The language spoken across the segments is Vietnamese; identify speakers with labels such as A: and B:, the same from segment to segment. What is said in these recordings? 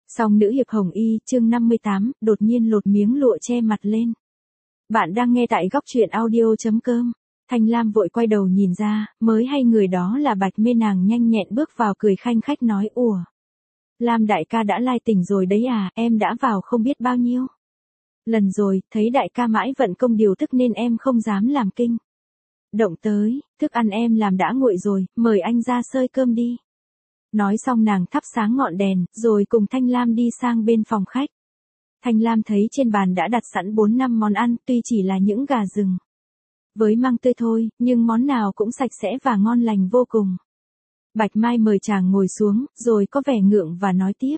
A: Song nữ hiệp Hồng Y, chương 58, đột nhiên lột miếng lụa che mặt lên. Bạn đang nghe tại góc truyện audio.com. Thanh Lam vội quay đầu nhìn ra, mới hay người đó là Bạch Mê. Nàng nhanh nhẹn bước vào cười khanh khách nói: Ủa, Lam đại ca đã lai tỉnh rồi đấy à, em đã vào không biết bao nhiêu lần rồi, thấy đại ca mãi vận công điều tức nên em không dám làm kinh động tới, thức ăn em làm đã nguội rồi, mời anh ra xơi cơm đi. Nói xong nàng thắp sáng ngọn đèn, rồi cùng Thanh Lam đi sang bên phòng khách. Thanh Lam thấy trên bàn đã đặt sẵn 4-5 món ăn, tuy chỉ là những gà rừng với măng tươi thôi, nhưng món nào cũng sạch sẽ và ngon lành vô cùng. Bạch Mai mời chàng ngồi xuống, rồi có vẻ ngượng và nói tiếp: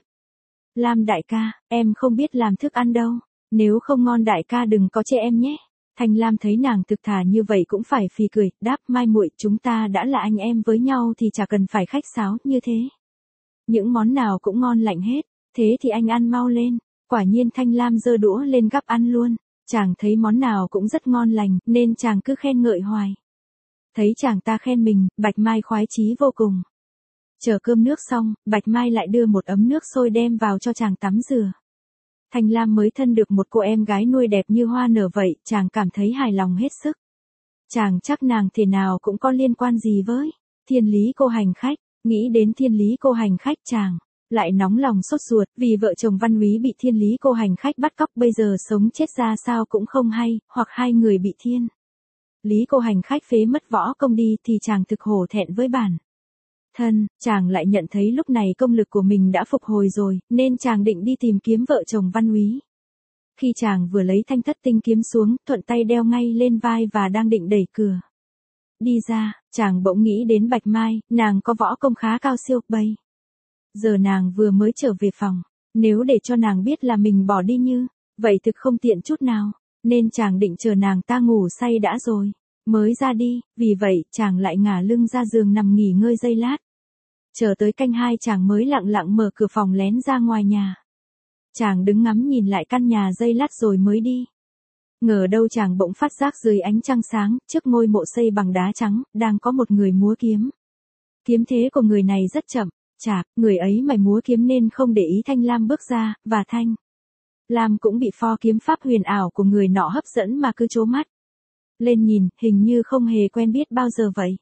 A: Lam đại ca, em không biết làm thức ăn đâu, nếu không ngon đại ca đừng có chê em nhé. Thanh Lam thấy nàng thực thà như vậy cũng phải phì cười, đáp: Mai muội, chúng ta đã là anh em với nhau thì chả cần phải khách sáo như thế. Những món nào cũng ngon lành hết, thế thì anh ăn mau lên. Quả nhiên Thanh Lam giơ đũa lên gắp ăn luôn. Chàng thấy món nào cũng rất ngon lành, nên chàng cứ khen ngợi hoài. Thấy chàng ta khen mình, Bạch Mai khoái chí vô cùng. Chờ cơm nước xong, Bạch Mai lại đưa một ấm nước sôi đem vào cho chàng tắm rửa. Thanh Lam mới thân được một cô em gái nuôi đẹp như hoa nở vậy, chàng cảm thấy hài lòng hết sức. Chàng chắc nàng thế nào cũng có liên quan gì với Thiên Lý cô hành khách. Nghĩ đến Thiên Lý cô hành khách, chàng lại nóng lòng sốt ruột, vì vợ chồng Văn Úy bị Thiên Lý cô hành khách bắt cóc, bây giờ sống chết ra sao cũng không hay, hoặc hai người bị Thiên Lý cô hành khách phế mất võ công đi thì chàng thực hổ thẹn với bản thân. Chàng lại nhận thấy lúc này công lực của mình đã phục hồi rồi, nên chàng định đi tìm kiếm vợ chồng Văn Úy. Khi chàng vừa lấy thanh thất tinh kiếm xuống, thuận tay đeo ngay lên vai và đang định đẩy cửa đi ra, chàng bỗng nghĩ đến Bạch Mai. Nàng có võ công khá cao siêu, bây giờ nàng vừa mới trở về phòng, nếu để cho nàng biết là mình bỏ đi như vậy thực không tiện chút nào, nên chàng định chờ nàng ta ngủ say đã rồi mới ra đi. Vì vậy chàng lại ngả lưng ra giường nằm nghỉ ngơi giây lát. Chờ tới canh 2 chàng mới lặng lặng mở cửa phòng lén ra ngoài nhà. Chàng đứng ngắm nhìn lại căn nhà giây lát rồi mới đi. Ngờ đâu chàng bỗng phát giác dưới ánh trăng sáng, trước ngôi mộ xây bằng đá trắng, đang có một người múa kiếm. Kiếm thế của người này rất chậm, chạp, người ấy mải múa kiếm nên không để ý Thanh Lam bước ra, và Thanh Lam cũng bị pho kiếm pháp huyền ảo của người nọ hấp dẫn mà cứ trố mắt lên nhìn, hình như không hề quen biết bao giờ vậy.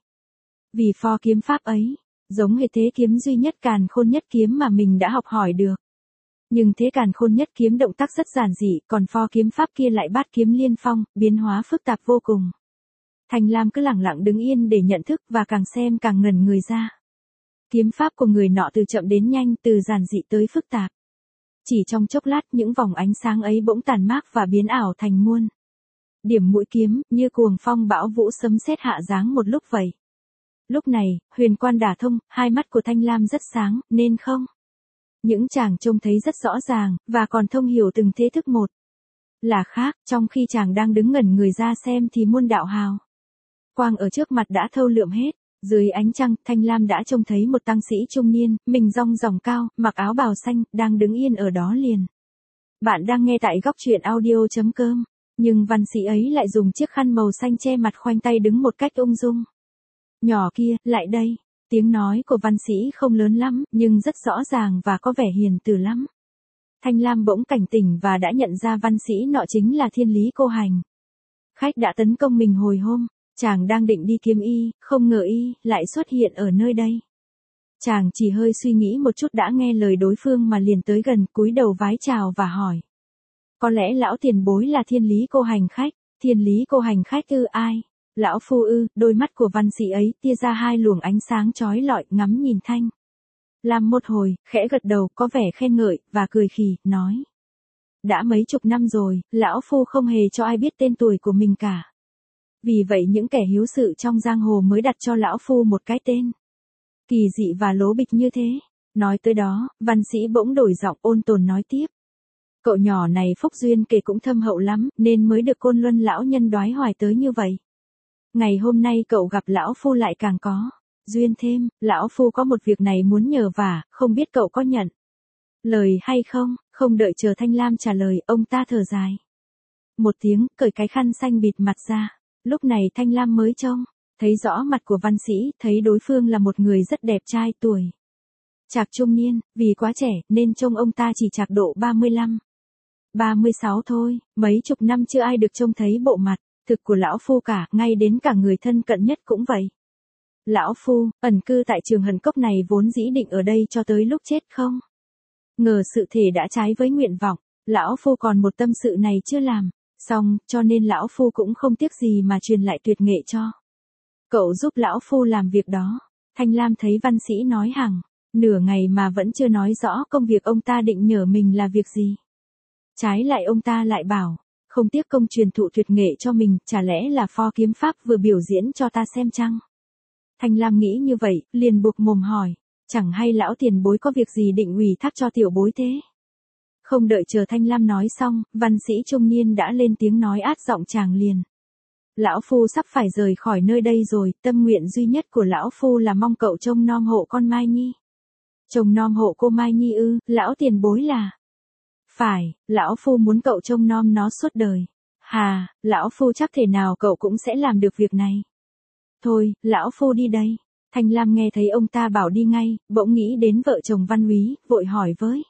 A: Vì pho kiếm pháp ấy giống hệt thế kiếm duy nhất Càn Khôn Nhất kiếm mà mình đã học hỏi được. Nhưng thế Càn Khôn Nhất kiếm động tác rất giản dị, còn pho kiếm pháp kia lại bát kiếm liên phong, biến hóa phức tạp vô cùng. Thanh Lam cứ lặng lặng đứng yên để nhận thức, và càng xem càng ngẩn người ra. Kiếm pháp của người nọ từ chậm đến nhanh, từ giản dị tới phức tạp. Chỉ trong chốc lát những vòng ánh sáng ấy bỗng tàn mát và biến ảo thành muôn điểm mũi kiếm, như cuồng phong bão vũ sấm sét hạ giáng một lúc vậy. Lúc này, huyền quan đả thông, hai mắt của Thanh Lam rất sáng, nên không những chàng trông thấy rất rõ ràng, và còn thông hiểu từng thế thức một là khác. Trong khi chàng đang đứng ngẩn người ra xem thì muôn đạo hào quang ở trước mặt đã thâu lượm hết. Dưới ánh trăng, Thanh Lam đã trông thấy một tăng sĩ trung niên, mình rong ròng cao, mặc áo bào xanh, đang đứng yên ở đó liền. Bạn đang nghe tại góc truyện audio.com. Nhưng văn sĩ ấy lại dùng chiếc khăn màu xanh che mặt, khoanh tay đứng một cách ung dung. Nhỏ kia, lại đây. Tiếng nói của văn sĩ không lớn lắm, nhưng rất rõ ràng và có vẻ hiền từ lắm. Thanh Lam bỗng cảnh tỉnh và đã nhận ra văn sĩ nọ chính là Thiên Lý cô hành khách đã tấn công mình hồi hôm. Chàng đang định đi kiếm y, không ngờ y lại xuất hiện ở nơi đây. Chàng chỉ hơi suy nghĩ một chút đã nghe lời đối phương mà liền tới gần, cúi đầu vái chào và hỏi: Có lẽ lão tiền bối là Thiên Lý cô hành khách? Thiên Lý cô hành khách ư? Ai? Lão phu ư? Đôi mắt của văn sĩ ấy tia ra hai luồng ánh sáng chói lọi, ngắm nhìn Thanh Lam một hồi, khẽ gật đầu, có vẻ khen ngợi, và cười khì, nói: Đã mấy chục năm rồi, lão phu không hề cho ai biết tên tuổi của mình cả. Vì vậy những kẻ hiếu sự trong giang hồ mới đặt cho lão phu một cái tên kỳ dị và lố bịch như thế. Nói tới đó, văn sĩ bỗng đổi giọng ôn tồn nói tiếp: Cậu nhỏ này phúc duyên kể cũng thâm hậu lắm, nên mới được Côn Luân lão nhân đoái hoài tới như vậy. Ngày hôm nay cậu gặp lão phu lại càng có duyên thêm. Lão phu có một việc này muốn nhờ vả, không biết cậu có nhận lời hay không? Không đợi chờ Thanh Lam trả lời, ông ta thở dài một tiếng, cởi cái khăn xanh bịt mặt ra. Lúc này Thanh Lam mới trông thấy rõ mặt của văn sĩ, thấy đối phương là một người rất đẹp trai, tuổi Trạc trung niên, vì quá trẻ, nên trông ông ta chỉ trạc độ 35. 36 thôi, mấy chục năm chưa ai được trông thấy bộ mặt, thực của lão phu cả, ngay đến cả người thân cận nhất cũng vậy. Lão phu, ẩn cư tại trường Hận Cốc này vốn dĩ định ở đây cho tới lúc chết không? Ngờ sự thể đã trái với nguyện vọng, lão phu còn một tâm sự này chưa làm, xong, cho nên lão phu cũng không tiếc gì mà truyền lại tuyệt nghệ cho. Cậu giúp lão phu làm việc đó. Thanh Lam thấy văn sĩ nói hàng nửa ngày mà vẫn chưa nói rõ công việc ông ta định nhờ mình là việc gì. Trái lại ông ta lại bảo, không tiếc công truyền thụ tuyệt nghệ cho mình, chả lẽ là pho kiếm pháp vừa biểu diễn cho ta xem chăng? Thanh Lam nghĩ như vậy, liền buộc mồm hỏi, chẳng hay lão tiền bối có việc gì định ủy thác cho tiểu bối thế? Không đợi chờ Thanh Lam nói xong, văn sĩ trung niên đã lên tiếng nói át giọng chàng liền. Lão phu sắp phải rời khỏi nơi đây rồi, tâm nguyện duy nhất của lão phu là mong cậu trông nom hộ con Mai Nhi. Trông nom hộ cô Mai Nhi ư? Lão tiền bối là? Phải, lão phu muốn cậu trông nom nó suốt đời. Hà, lão phu chắc thể nào cậu cũng sẽ làm được việc này. Thôi, lão phu đi đây. Thanh Lam nghe thấy ông ta bảo đi ngay, bỗng nghĩ đến vợ chồng Văn Úy, vội hỏi với.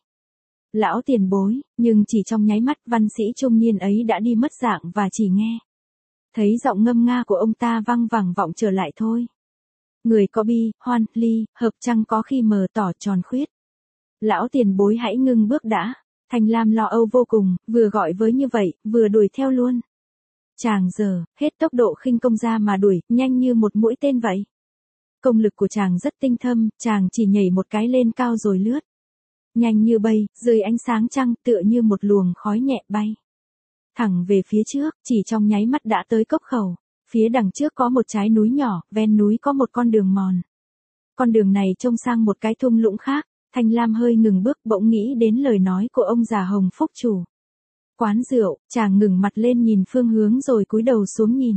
A: Lão tiền bối, nhưng chỉ trong nháy mắt văn sĩ trung niên ấy đã đi mất dạng và chỉ nghe. Thấy giọng ngâm nga của ông ta văng vẳng vọng trở lại thôi. Người có bi, hoan, ly, hợp chăng có khi mờ tỏ tròn khuyết. Lão tiền bối hãy ngưng bước đã. Thanh Lam lo âu vô cùng, vừa gọi với như vậy, vừa đuổi theo luôn. Chàng giờ, hết tốc độ khinh công ra mà đuổi, nhanh như một mũi tên vậy. Công lực của chàng rất tinh thâm, chàng chỉ nhảy một cái lên cao rồi lướt. Nhanh như bay, dưới ánh sáng trăng, tựa như một luồng khói nhẹ bay. Thẳng về phía trước, chỉ trong nháy mắt đã tới cốc khẩu. Phía đằng trước có một trái núi nhỏ, ven núi có một con đường mòn. Con đường này trông sang một cái thung lũng khác. Thanh Lam hơi ngừng bước, bỗng nghĩ đến lời nói của ông già Hồng Phúc chủ. Quán rượu, chàng ngừng mặt lên nhìn phương hướng rồi cúi đầu xuống nhìn.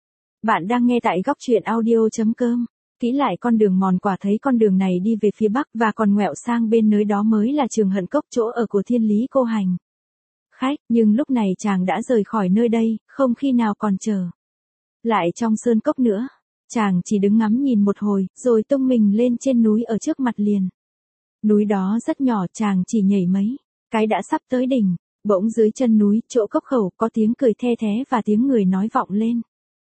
A: Bạn đang nghe tại góc truyện audio.com. Kỹ lại con đường mòn, quả thấy con đường này đi về phía bắc và còn ngoẹo sang bên nơi đó mới là trường Hận Cốc, chỗ ở của Thiên Lý cô hành khách, nhưng lúc này chàng đã rời khỏi nơi đây, không khi nào còn chờ lại trong sơn cốc nữa. Chàng chỉ đứng ngắm nhìn một hồi, rồi tung mình lên trên núi ở trước mặt liền. Núi đó rất nhỏ, chàng chỉ nhảy mấy cái đã sắp tới đỉnh. Bỗng dưới chân núi, chỗ cốc khẩu, có tiếng cười the thé và tiếng người nói vọng lên.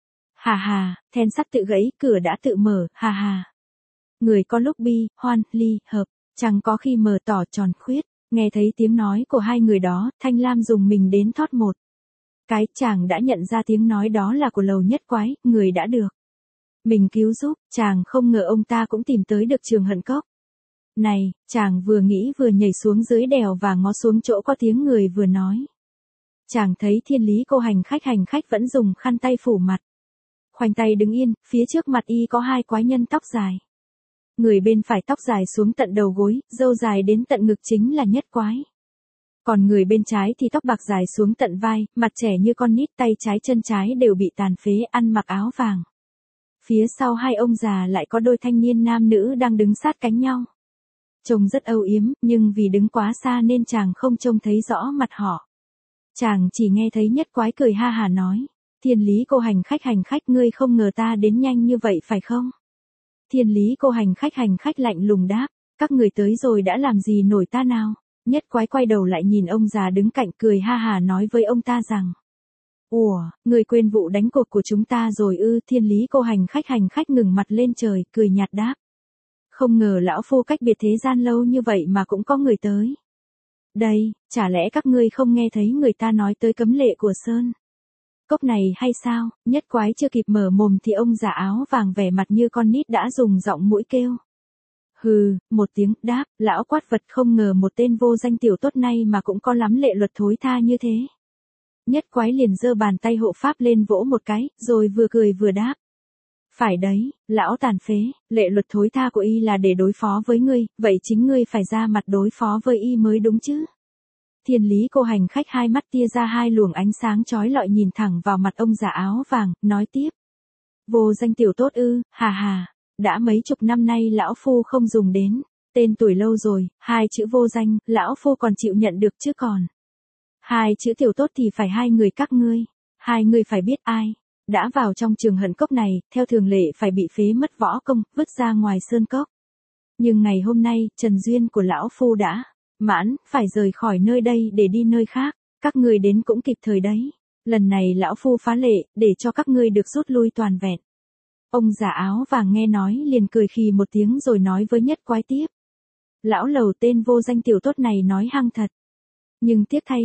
A: Hà hà, then sắt tự gãy, cửa đã tự mở, hà hà. Người có lúc bi, hoan, ly, hợp, chẳng có khi mờ tỏ tròn khuyết. Nghe thấy tiếng nói của hai người đó, Thanh Lam dùng mình đến thót một cái. Chàng đã nhận ra tiếng nói đó là của Lầu Nhất Quái, người đã được mình cứu giúp. Chàng không ngờ ông ta cũng tìm tới được trường Hận Cốc này. Chàng vừa nghĩ vừa nhảy xuống dưới đèo và ngó xuống chỗ có tiếng người vừa nói. Chàng thấy Thiên Lý cô hành khách vẫn dùng khăn tay phủ mặt, khoanh tay đứng yên. Phía trước mặt y có hai quái nhân tóc dài. Người bên phải tóc dài xuống tận đầu gối, râu dài đến tận ngực chính là Nhất Quái. Còn người bên trái thì tóc bạc dài xuống tận vai, mặt trẻ như con nít, tay trái chân trái đều bị tàn phế, ăn mặc áo vàng. Phía sau hai ông già lại có đôi thanh niên nam nữ đang đứng sát cánh nhau. Trông rất âu yếm, nhưng vì đứng quá xa nên chàng không trông thấy rõ mặt họ. Chàng chỉ nghe thấy Nhất Quái cười ha hà nói. Thiên Lý cô hành khách, ngươi không ngờ ta đến nhanh như vậy phải không? Thiên Lý cô hành khách lạnh lùng đáp. Các người tới rồi đã làm gì nổi ta nào? Nhất Quái quay đầu lại nhìn ông già đứng cạnh, cười ha hà nói với ông ta rằng. Ủa, người quên vụ đánh cuộc của chúng ta rồi ư? Thiên Lý cô hành khách ngừng mặt lên trời, cười nhạt đáp. Không ngờ lão phu cách biệt thế gian lâu như vậy mà cũng có người tới. Đây, chả lẽ các ngươi không nghe thấy người ta nói tới cấm lệ của Sơn Cốc này hay sao? Nhất Quái chưa kịp mở mồm thì ông già áo vàng vẻ mặt như con nít đã dùng giọng mũi kêu. Hừ, một tiếng đáp, lão quát vật, không ngờ một tên vô danh tiểu tốt này mà cũng có lắm lệ luật thối tha như thế. Nhất Quái liền giơ bàn tay hộ pháp lên vỗ một cái, rồi vừa cười vừa đáp. Phải đấy, lão tàn phế, lệ luật thối tha của y là để đối phó với ngươi, vậy chính ngươi phải ra mặt đối phó với y mới đúng chứ. Thiên Lý cô hành khách hai mắt tia ra hai luồng ánh sáng chói lọi nhìn thẳng vào mặt ông già áo vàng, nói tiếp. Vô danh tiểu tốt ư? Hà hà, đã mấy chục năm nay lão phu không dùng đến tên tuổi lâu rồi, hai chữ vô danh, lão phu còn chịu nhận được chứ còn. Hai chữ tiểu tốt thì phải hai người các ngươi. Hai người phải biết ai đã vào trong trường Hận Cốc này, theo thường lệ phải bị phế mất võ công, vứt ra ngoài sơn cốc. Nhưng ngày hôm nay, Trần duyên của lão phu đã mãn, phải rời khỏi nơi đây để đi nơi khác. Các ngươi đến cũng kịp thời đấy. Lần này lão phu phá lệ, để cho các ngươi được rút lui toàn vẹn. Ông già áo vàng nghe nói liền cười khì một tiếng rồi nói với Nhất Quái tiếp. Lão lầu tên vô danh tiểu tốt này nói hăng thật. Nhưng tiếc thay,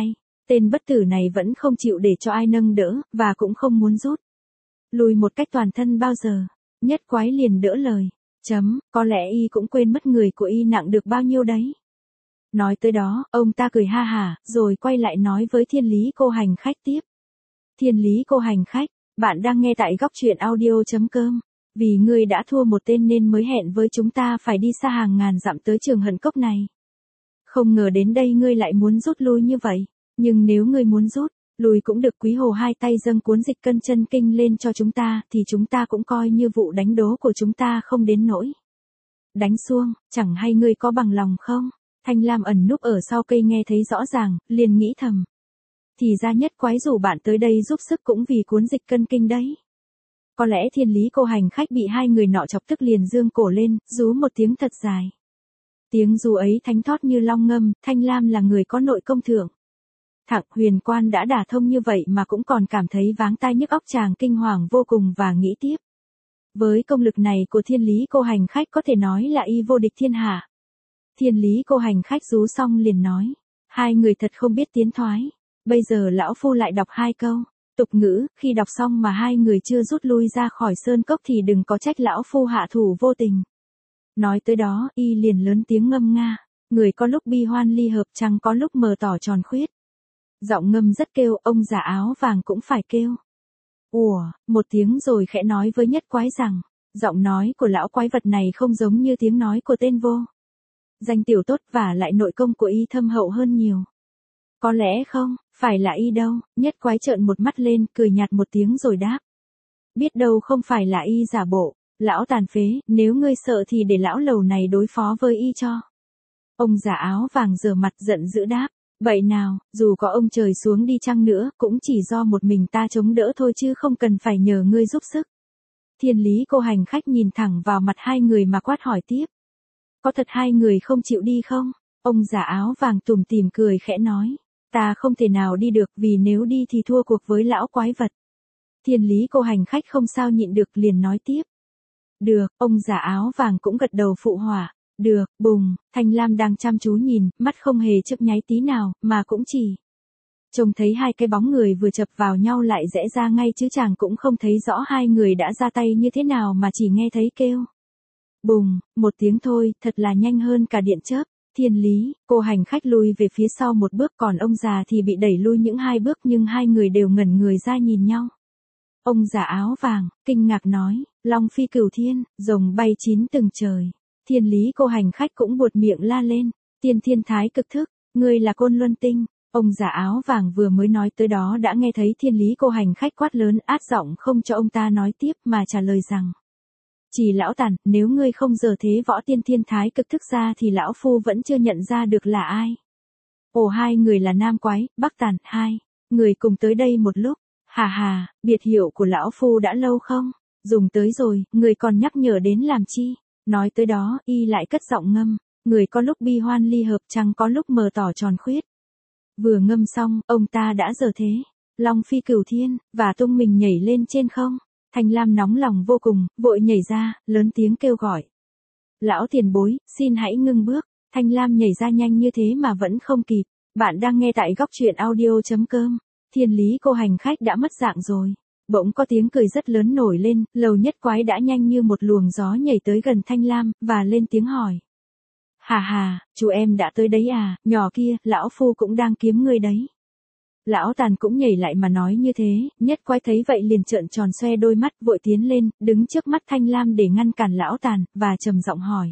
A: tên bất tử này vẫn không chịu để cho ai nâng đỡ, và cũng không muốn rút lui một cách toàn thân bao giờ. Nhất Quái liền đỡ lời. Có lẽ y cũng quên mất người của y nặng được bao nhiêu đấy. Nói tới đó, ông ta cười ha hả, rồi quay lại nói với Thiên Lý cô hành khách tiếp. Thiên Lý cô hành khách, bạn đang nghe tại góc truyện audio.com. Vì ngươi đã thua một tên nên mới hẹn với chúng ta phải đi xa hàng ngàn dặm tới Trường Hận Cốc này. Không ngờ đến đây ngươi lại muốn rút lui như vậy. Nhưng nếu ngươi muốn rút lui cũng được, quý hồ hai tay dâng cuốn dịch cân chân kinh lên cho chúng ta, thì chúng ta cũng coi như vụ đánh đố của chúng ta không đến nỗi đánh xuông, chẳng hay ngươi có bằng lòng không? Thanh Lam ẩn núp ở sau cây nghe thấy rõ ràng, liền nghĩ thầm. Thì ra Nhất Quái rủ bạn tới đây giúp sức cũng vì cuốn dịch cân kinh đấy. Có lẽ Thiên Lý cô hành khách bị hai người nọ chọc tức liền dương cổ lên, rú một tiếng thật dài. Tiếng rú ấy thánh thót như long ngâm. Thanh Lam là người có nội công thượng thặng huyền quan đã đả thông như vậy mà cũng còn cảm thấy váng tai nhức óc, chàng kinh hoàng vô cùng và nghĩ tiếp. Với công lực này của Thiên Lý cô hành khách có thể nói là y vô địch thiên hạ. Thiên Lý cô hành khách rú xong liền nói. Hai người thật không biết tiến thoái. Bây giờ lão phu lại đọc hai câu tục ngữ, khi đọc xong mà hai người chưa rút lui ra khỏi sơn cốc thì đừng có trách lão phu hạ thủ vô tình. Nói tới đó, y liền lớn tiếng ngâm nga. Người có lúc bi hoan ly hợp, chẳng có lúc mờ tỏ tròn khuyết. Giọng ngâm rất kêu, ông già áo vàng cũng phải kêu. Ủa, một tiếng rồi khẽ nói với Nhất Quái rằng, giọng nói của lão quái vật này không giống như tiếng nói của tên vô danh tiểu tốt, và lại nội công của y thâm hậu hơn nhiều. Có lẽ không, phải là y đâu. Nhất Quái trợn một mắt lên, cười nhạt một tiếng rồi đáp. Biết đâu không phải là y giả bộ. Lão tàn phế, nếu ngươi sợ thì để lão lầu này đối phó với y cho. Ông già áo vàng rờ mặt giận dữ đáp. Vậy nào, dù có ông trời xuống đi chăng nữa, cũng chỉ do một mình ta chống đỡ thôi chứ không cần phải nhờ ngươi giúp sức. Thiên Lý cô hành khách nhìn thẳng vào mặt hai người mà quát hỏi tiếp. Có thật hai người không chịu đi không? Ông già áo vàng tủm tỉm cười khẽ nói. Ta không thể nào đi được, vì nếu đi thì thua cuộc với lão quái vật. Thiên Lý cô hành khách không sao nhịn được liền nói tiếp. Được, ông già áo vàng cũng gật đầu phụ họa. Được, bùng. Thanh Lam đang chăm chú nhìn, mắt không hề chớp nháy tí nào, mà cũng chỉ trông thấy hai cái bóng người vừa chập vào nhau lại rẽ ra ngay, chứ chàng cũng không thấy rõ hai người đã ra tay như thế nào, mà chỉ nghe thấy kêu. Bùng, một tiếng thôi, thật là nhanh hơn cả điện chớp. Thiên Lý cô hành khách lùi về phía sau một bước, còn ông già thì bị đẩy lui những hai bước, nhưng hai người đều ngẩn người ra nhìn nhau. Ông già áo vàng kinh ngạc nói, Long phi cửu thiên, rồng bay chín tầng trời. Thiên Lý cô hành khách cũng buột miệng la lên, tiên thiên thái cực thức, ngươi là Côn Luân Tinh. Ông già áo vàng vừa mới nói tới đó đã nghe thấy Thiên Lý cô hành khách quát lớn át giọng không cho ông ta nói tiếp, mà trả lời rằng. Chỉ lão tàn, nếu ngươi không giờ thế võ tiên thiên thái cực thức ra thì lão phu vẫn chưa nhận ra được là ai. Ồ, hai người là Nam Quái, Bắc Tàn, hai người cùng tới đây một lúc. Hà hà, biệt hiệu của lão phu đã lâu không dùng tới rồi, người còn nhắc nhở đến làm chi? Nói tới đó, y lại cất giọng ngâm. Người có lúc bi hoan ly hợp, chẳng có lúc mờ tỏ tròn khuyết. Vừa ngâm xong, ông ta đã giờ thế Long phi cửu thiên, và tung mình nhảy lên trên không. Thanh Lam nóng lòng vô cùng, vội nhảy ra, lớn tiếng kêu gọi. Lão tiền bối, xin hãy ngưng bước. Thanh Lam nhảy ra nhanh như thế mà vẫn không kịp. Bạn đang nghe tại góc truyện audio.com. Thiên Lý cô hành khách đã mất dạng rồi. Bỗng có tiếng cười rất lớn nổi lên, Lầu Nhất Quái đã nhanh như một luồng gió nhảy tới gần Thanh Lam, và lên tiếng hỏi. Hà hà, chú em đã tới đấy à, nhỏ kia, lão phu cũng đang kiếm ngươi đấy. Lão Tàn cũng nhảy lại mà nói như thế. Nhất Quái thấy vậy liền trợn tròn xoe đôi mắt, vội tiến lên, đứng trước mắt Thanh Lam để ngăn cản Lão Tàn, và trầm giọng hỏi.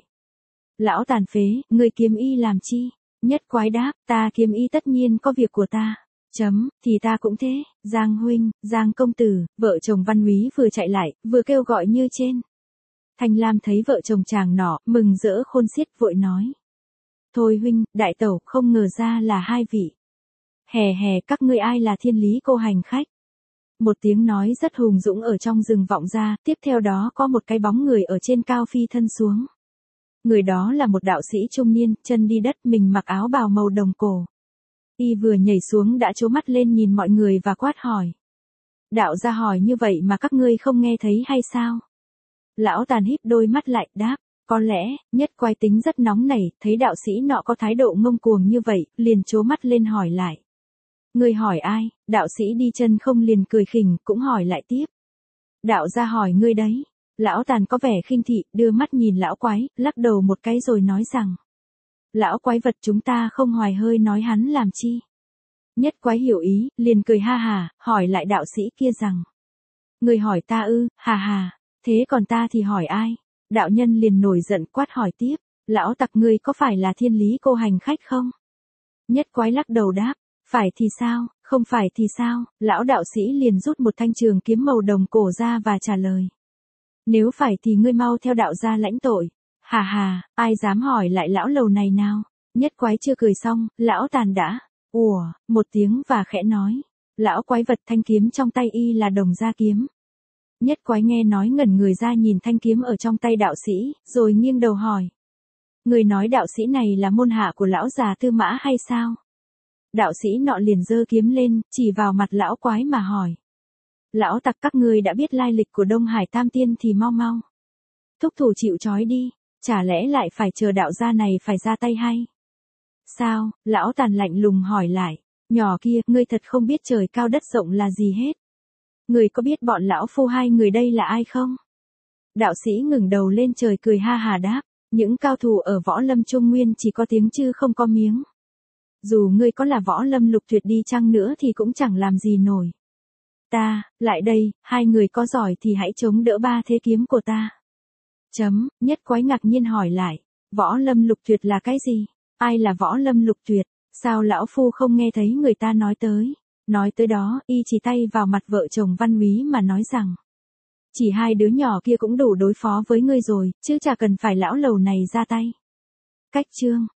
A: Lão tàn phế, ngươi kiếm y làm chi? Nhất Quái đáp, ta kiếm y tất nhiên có việc của ta. Thì ta cũng thế. Giang huynh, Giang công tử, vợ chồng Văn Úy vừa chạy lại, vừa kêu gọi như trên. Thanh Lam thấy vợ chồng chàng nọ, mừng rỡ khôn xiết, vội nói. Thôi huynh, đại tẩu, không ngờ ra là hai vị. Hè hè, các ngươi ai là Thiên Lý cô hành khách? Một tiếng nói rất hùng dũng ở trong rừng vọng ra, tiếp theo đó có một cái bóng người ở trên cao phi thân xuống. Người đó là một đạo sĩ trung niên, chân đi đất, mình mặc áo bào màu đồng cổ. Y vừa nhảy xuống đã trố mắt lên nhìn mọi người và quát hỏi. Đạo gia hỏi như vậy mà các ngươi không nghe thấy hay sao? Lão Tàn híp đôi mắt lại, đáp. Có lẽ, Nhất Quái tính rất nóng nảy, thấy đạo sĩ nọ có thái độ ngông cuồng như vậy, liền trố mắt lên hỏi lại. Ngươi hỏi ai? Đạo sĩ đi chân không liền cười khỉnh, cũng hỏi lại tiếp. Đạo gia hỏi ngươi đấy. Lão Tàn có vẻ khinh thị, đưa mắt nhìn lão quái, lắc đầu một cái rồi nói rằng. Lão quái vật, chúng ta không hoài hơi nói hắn làm chi. Nhất Quái hiểu ý, liền cười ha hà, hỏi lại đạo sĩ kia rằng. Ngươi hỏi ta ư, hà hà, thế còn ta thì hỏi ai? Đạo nhân liền nổi giận quát hỏi tiếp. Lão tặc, ngươi có phải là Thiên Lý cô hành khách không? Nhất Quái lắc đầu đáp. Phải thì sao, không phải thì sao? Lão đạo sĩ liền rút một thanh trường kiếm màu đồng cổ ra và trả lời. Nếu phải thì ngươi mau theo đạo gia lãnh tội. Hà hà, ai dám hỏi lại lão lầu này nào? Nhất Quái chưa cười xong, lão Tàn đã ùa một tiếng và khẽ nói. Lão quái vật, thanh kiếm trong tay y là Đồng Gia kiếm. Nhất Quái nghe nói ngẩn người ra nhìn thanh kiếm ở trong tay đạo sĩ, rồi nghiêng đầu hỏi. Người nói đạo sĩ này là môn hạ của lão già Tư Mã hay sao? Đạo sĩ nọ liền giơ kiếm lên, chỉ vào mặt lão quái mà hỏi. Lão tặc, các ngươi đã biết lai lịch của Đông Hải Tam Tiên thì mau mau thúc thủ chịu trói đi, chả lẽ lại phải chờ đạo gia này phải ra tay hay? Sao? Lão Tàn lạnh lùng hỏi lại. Nhỏ kia, ngươi thật không biết trời cao đất rộng là gì hết. Ngươi có biết bọn lão phu hai người đây là ai không? Đạo sĩ ngẩng đầu lên trời cười ha hà đáp. Những cao thủ ở võ lâm Trung Nguyên chỉ có tiếng chứ không có miếng. Dù ngươi có là võ lâm lục tuyệt đi chăng nữa thì cũng chẳng làm gì nổi. Ta, lại đây, hai người có giỏi thì hãy chống đỡ ba thế kiếm của ta. Nhất Quái ngạc nhiên hỏi lại. Võ lâm lục tuyệt là cái gì? Ai là võ lâm lục tuyệt? Sao lão phu không nghe thấy người ta nói tới? Nói tới đó, y chỉ tay vào mặt vợ chồng Văn Úy mà nói rằng. Chỉ hai đứa nhỏ kia cũng đủ đối phó với ngươi rồi, chứ chả cần phải lão lầu này ra tay. Cách chương